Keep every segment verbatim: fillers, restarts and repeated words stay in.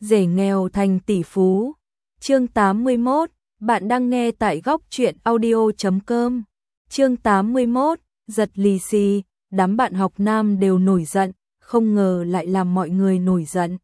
Rể nghèo thành tỷ phú. Chương tám mươi mốt, bạn đang nghe tại góc truyện audio chấm com. Chương tám mươi mốt, giật lì xì, đám bạn học nam đều nổi giận, không ngờ lại làm mọi người nổi giận.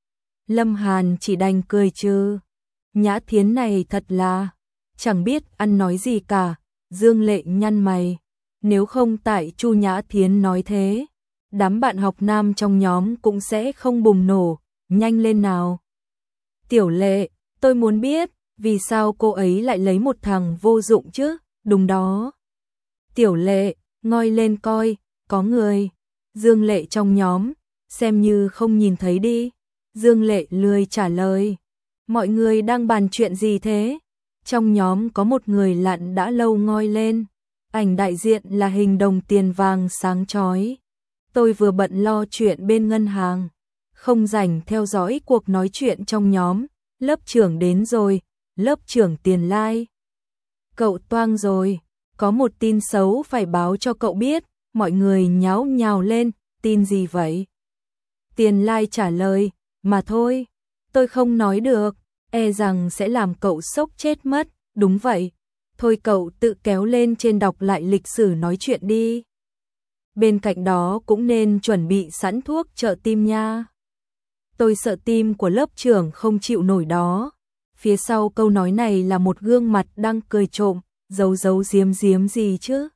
Lâm Hàn chỉ đành cười trừ. Nhã Thiến này thật là chẳng biết ăn nói gì cả. Dương Lệ nhăn mày, nếu không tại Chu Nhã Thiến nói thế, đám bạn học nam trong nhóm cũng sẽ không bùng nổ, nhanh lên nào. Tiểu Lệ, tôi muốn biết, vì sao cô ấy lại lấy một thằng vô dụng chứ, đúng đó. Tiểu Lệ, ngoi lên coi, có người. Dương Lệ trong nhóm, xem như không nhìn thấy đi. Dương Lệ lười trả lời. Mọi người đang bàn chuyện gì thế? Trong nhóm có một người lặn đã lâu ngoi lên. Ảnh đại diện là hình đồng tiền vàng sáng chói. Tôi vừa bận lo chuyện bên ngân hàng, không rảnh theo dõi cuộc nói chuyện trong nhóm. Lớp trưởng đến rồi, lớp trưởng Tiền Lai. Cậu toang rồi, có một tin xấu phải báo cho cậu biết. Mọi người nháo nhào lên, tin gì vậy? Tiền Lai trả lời, mà thôi, tôi không nói được, e rằng sẽ làm cậu sốc chết mất. Đúng vậy, thôi cậu tự kéo lên trên đọc lại lịch sử nói chuyện đi. Bên cạnh đó cũng nên chuẩn bị sẵn thuốc trợ tim nha. Tôi sợ tim của lớp trưởng không chịu nổi đó. Phía sau câu nói này là một gương mặt đang cười trộm, giấu giấu giếm giếm gì chứ?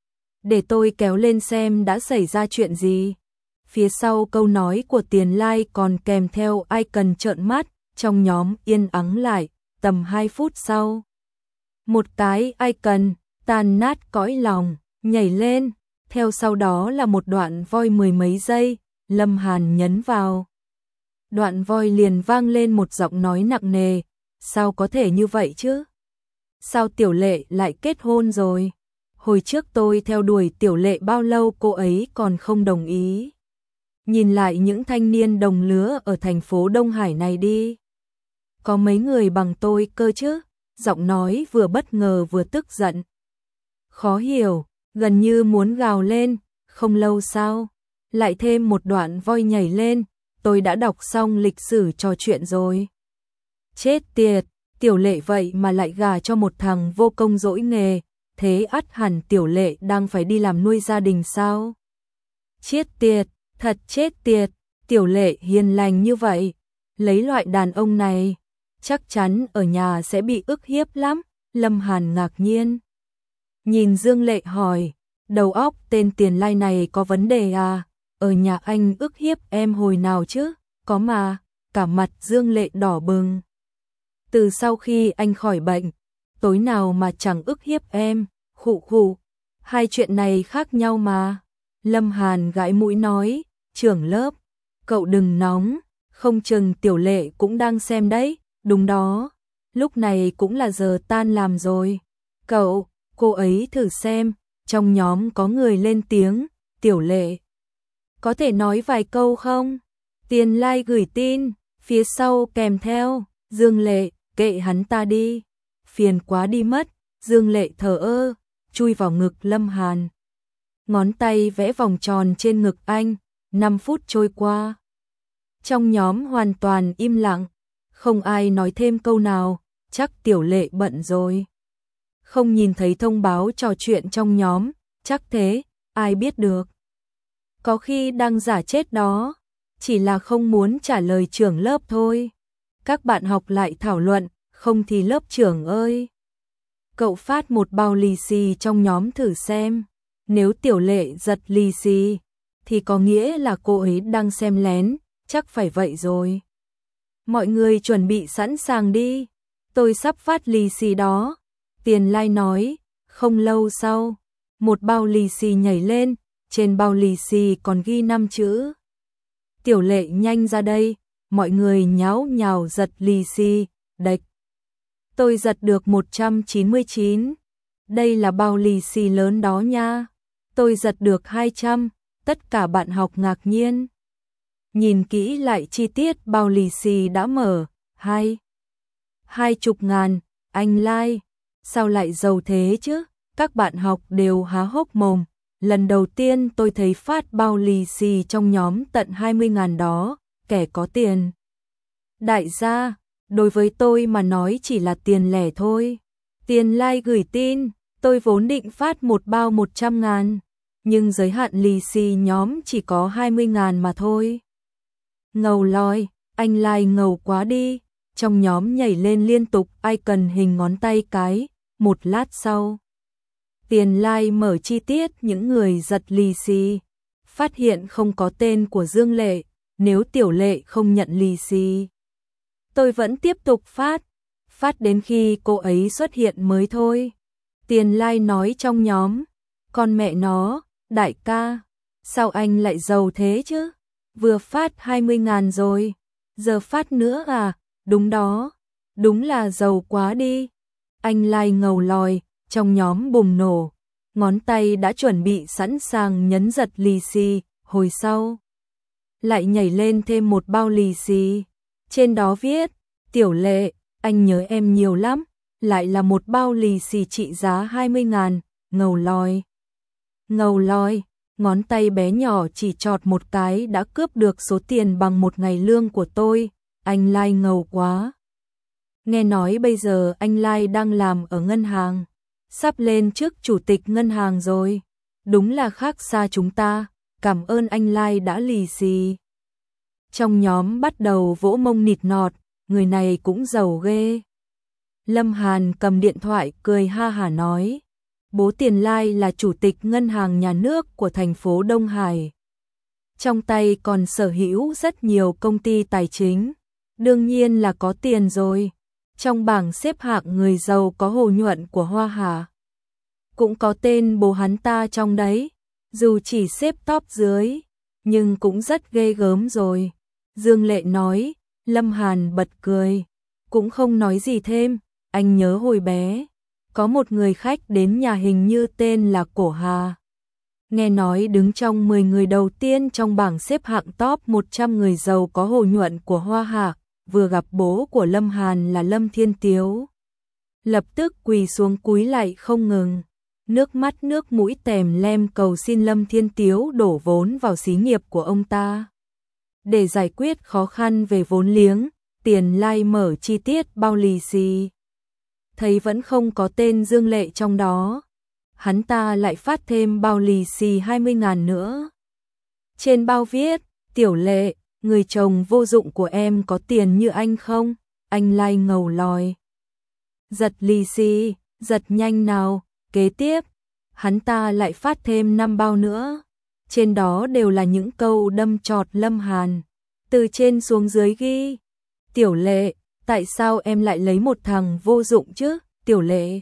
Để tôi kéo lên xem đã xảy ra chuyện gì. Phía sau câu nói của Tiền Lai còn kèm theo icon trợn mắt, trong nhóm yên ắng lại, tầm hai phút sau. Một cái icon, tan nát cõi lòng, nhảy lên, theo sau đó là một đoạn voi mười mấy giây, Lâm Hàn nhấn vào. Đoạn voi liền vang lên một giọng nói nặng nề, sao có thể như vậy chứ? Sao Tiểu Lệ lại kết hôn rồi? Hồi trước tôi theo đuổi Tiểu Lệ bao lâu cô ấy còn không đồng ý. Nhìn lại những thanh niên đồng lứa ở thành phố Đông Hải này đi. Có mấy người bằng tôi cơ chứ? Giọng nói vừa bất ngờ vừa tức giận. Khó hiểu, gần như muốn gào lên, không lâu sau, lại thêm một đoạn voi nhảy lên, tôi đã đọc xong lịch sử trò chuyện rồi. Chết tiệt, Tiểu Lệ vậy mà lại gả cho một thằng vô công dỗi nghề, thế ắt hẳn Tiểu Lệ đang phải đi làm nuôi gia đình sao? Chết tiệt, thật chết tiệt, Tiểu Lệ hiền lành như vậy, lấy loại đàn ông này, chắc chắn ở nhà sẽ bị ức hiếp lắm. Lâm Hàn ngạc nhiên. Nhìn Dương Lệ hỏi, đầu óc tên Tiền Lai này có vấn đề à? Ở nhà anh ức hiếp em hồi nào chứ? Có mà, cả mặt Dương Lệ đỏ bừng. Từ sau khi anh khỏi bệnh, tối nào mà chẳng ức hiếp em, khụ khụ. Hai chuyện này khác nhau mà. Lâm Hàn gãi mũi nói, trưởng lớp, cậu đừng nóng, không chừng Tiểu Lệ cũng đang xem đấy. Đúng đó, lúc này cũng là giờ tan làm rồi. Cậu, cô ấy thử xem, trong nhóm có người lên tiếng, Tiểu Lệ. Có thể nói vài câu không? Tiền Lai gửi tin, phía sau kèm theo, Dương Lệ, kệ hắn ta đi. Phiền quá đi mất, Dương Lệ thờ ơ, chui vào ngực Lâm Hàn. Ngón tay vẽ vòng tròn trên ngực anh, năm phút trôi qua. Trong nhóm hoàn toàn im lặng. Không ai nói thêm câu nào, chắc Tiểu Lệ bận rồi. Không nhìn thấy thông báo trò chuyện trong nhóm, chắc thế, ai biết được. Có khi đang giả chết đó, chỉ là không muốn trả lời trưởng lớp thôi. Các bạn học lại thảo luận, không thì lớp trưởng ơi. Cậu phát một bao lì xì trong nhóm thử xem. Nếu Tiểu Lệ giật lì xì, thì có nghĩa là cô ấy đang xem lén, chắc phải vậy rồi. Mọi người chuẩn bị sẵn sàng đi, tôi sắp phát lì xì đó. Tiền Lai nói, không lâu sau, một bao lì xì nhảy lên, trên bao lì xì còn ghi năm chữ. Tiểu Lệ nhanh ra đây, mọi người nháo nhào giật lì xì, đạch. Tôi giật được một trăm chín mươi chín, đây là bao lì xì lớn đó nha. Tôi giật được hai trăm, tất cả bạn học ngạc nhiên. Nhìn kỹ lại chi tiết bao lì xì đã mở, hai, hai chục ngàn, anh Lai, sao lại giàu thế chứ? Các bạn học đều há hốc mồm, lần đầu tiên tôi thấy phát bao lì xì trong nhóm tận hai mươi ngàn đó, kẻ có tiền. Đại gia, đối với tôi mà nói chỉ là tiền lẻ thôi. Tiền like gửi tin, tôi vốn định phát một bao một trăm ngàn, nhưng giới hạn lì xì nhóm chỉ có hai mươi ngàn mà thôi. Ngầu lòi, anh like ngầu quá đi. Trong nhóm nhảy lên liên tục icon hình ngón tay cái, một lát sau. Tiền like mở chi tiết những người giật lì xì. Phát hiện không có tên của Dương Lệ, nếu Tiểu Lệ không nhận lì xì. Tôi vẫn tiếp tục phát, phát đến khi cô ấy xuất hiện mới thôi. Tiền like nói trong nhóm, con mẹ nó, đại ca, sao anh lại giàu thế chứ? Vừa phát hai mươi ngàn rồi, giờ phát nữa à? Đúng đó, đúng là giàu quá đi. Anh like ngầu lòi, trong nhóm bùng nổ, ngón tay đã chuẩn bị sẵn sàng nhấn giật lì xì, hồi sau lại nhảy lên thêm một bao lì xì. Trên đó viết, Tiểu Lệ, anh nhớ em nhiều lắm, lại là một bao lì xì trị giá hai mươi ngàn, ngầu lòi. Ngầu lòi, ngón tay bé nhỏ chỉ chọt một cái đã cướp được số tiền bằng một ngày lương của tôi, anh like ngầu quá. Nghe nói bây giờ anh like đang làm ở ngân hàng, sắp lên chức chủ tịch ngân hàng rồi, đúng là khác xa chúng ta, cảm ơn anh like đã lì xì. Trong nhóm bắt đầu vỗ mông nịt nọt, người này cũng giàu ghê. Lâm Hàn cầm điện thoại cười ha hả nói, bố Tiền Lai là chủ tịch ngân hàng nhà nước của thành phố Đông Hải. Trong tay còn sở hữu rất nhiều công ty tài chính, đương nhiên là có tiền rồi. Trong bảng xếp hạng người giàu có Hồ Nhuận của Hoa Hà, cũng có tên bố hắn ta trong đấy, dù chỉ xếp top dưới, nhưng cũng rất ghê gớm rồi. Dương Lệ nói, Lâm Hàn bật cười, cũng không nói gì thêm, anh nhớ hồi bé, có một người khách đến nhà hình như tên là Cổ Hà. Nghe nói đứng trong mười người đầu tiên trong bảng xếp hạng top một trăm người giàu có Hồ Nhuận của Hoa Hà, vừa gặp bố của Lâm Hàn là Lâm Thiên Tiếu. Lập tức quỳ xuống cúi lại không ngừng, nước mắt nước mũi tèm lem cầu xin Lâm Thiên Tiếu đổ vốn vào xí nghiệp của ông ta. Để giải quyết khó khăn về vốn liếng, Tiền Lai mở chi tiết bao lì xì. Thấy vẫn không có tên Dương Lệ trong đó, hắn ta lại phát thêm bao lì xì hai mươi ngàn nữa. Trên bao viết, Tiểu Lệ, người chồng vô dụng của em có tiền như anh không? Anh Lai ngầu lòi. Giật lì xì, giật nhanh nào. Kế tiếp, hắn ta lại phát thêm năm bao nữa. Trên đó đều là những câu đâm chọt Lâm Hàn. Từ trên xuống dưới ghi, Tiểu Lệ, tại sao em lại lấy một thằng vô dụng chứ? Tiểu Lệ,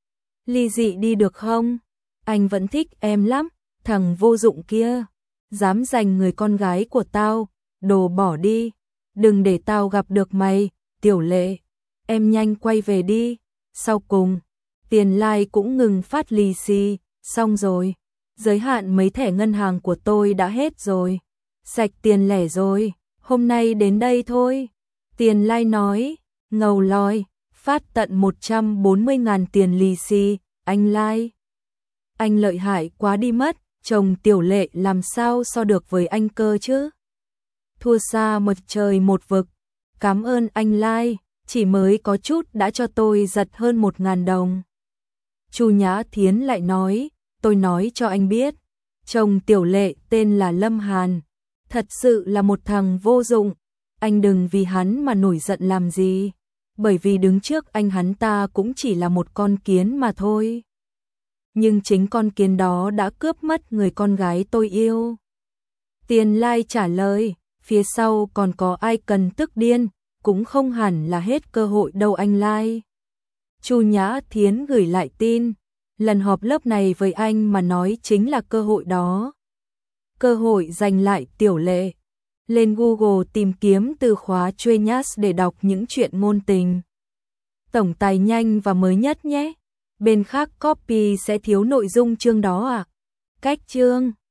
ly dị đi được không? Anh vẫn thích em lắm, thằng vô dụng kia. Dám giành người con gái của tao, đồ bỏ đi. Đừng để tao gặp được mày, Tiểu Lệ. Em nhanh quay về đi. Sau cùng, Tiền Lai cũng ngừng phát lì xì, xong rồi. Giới hạn mấy thẻ ngân hàng của tôi đã hết rồi. Sạch tiền lẻ rồi, hôm nay đến đây thôi. Tiền Lai nói, ngầu lòi, phát tận một trăm bốn mươi ngàn tiền lì xì, anh Lai. Anh lợi hại quá đi mất, chồng Tiểu Lệ làm sao so được với anh cơ chứ? Thua xa một trời một vực, cảm ơn anh Lai, chỉ mới có chút đã cho tôi giật hơn một ngàn đồng. Chu Nhã Thiến lại nói, tôi nói cho anh biết, chồng Tiểu Lệ tên là Lâm Hàn, thật sự là một thằng vô dụng, anh đừng vì hắn mà nổi giận làm gì, bởi vì đứng trước anh hắn ta cũng chỉ là một con kiến mà thôi. Nhưng chính con kiến đó đã cướp mất người con gái tôi yêu. Tiền Lai trả lời, phía sau còn có ai cần tức điên, cũng không hẳn là hết cơ hội đâu anh Lai. Chu Nhã Thiến gửi lại tin, lần họp lớp này với anh mà nói chính là cơ hội đó. Cơ hội giành lại Tiểu Lệ. Lên Google tìm kiếm từ khóa Genius để đọc những chuyện ngôn tình. Tổng tài nhanh và mới nhất nhé. Bên khác copy sẽ thiếu nội dung chương đó à? Cách chương